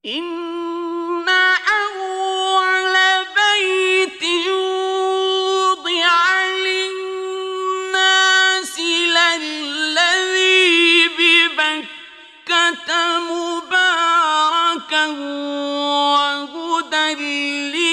إن أول بيت وضع للناس للذي ببكة مباركا وهدى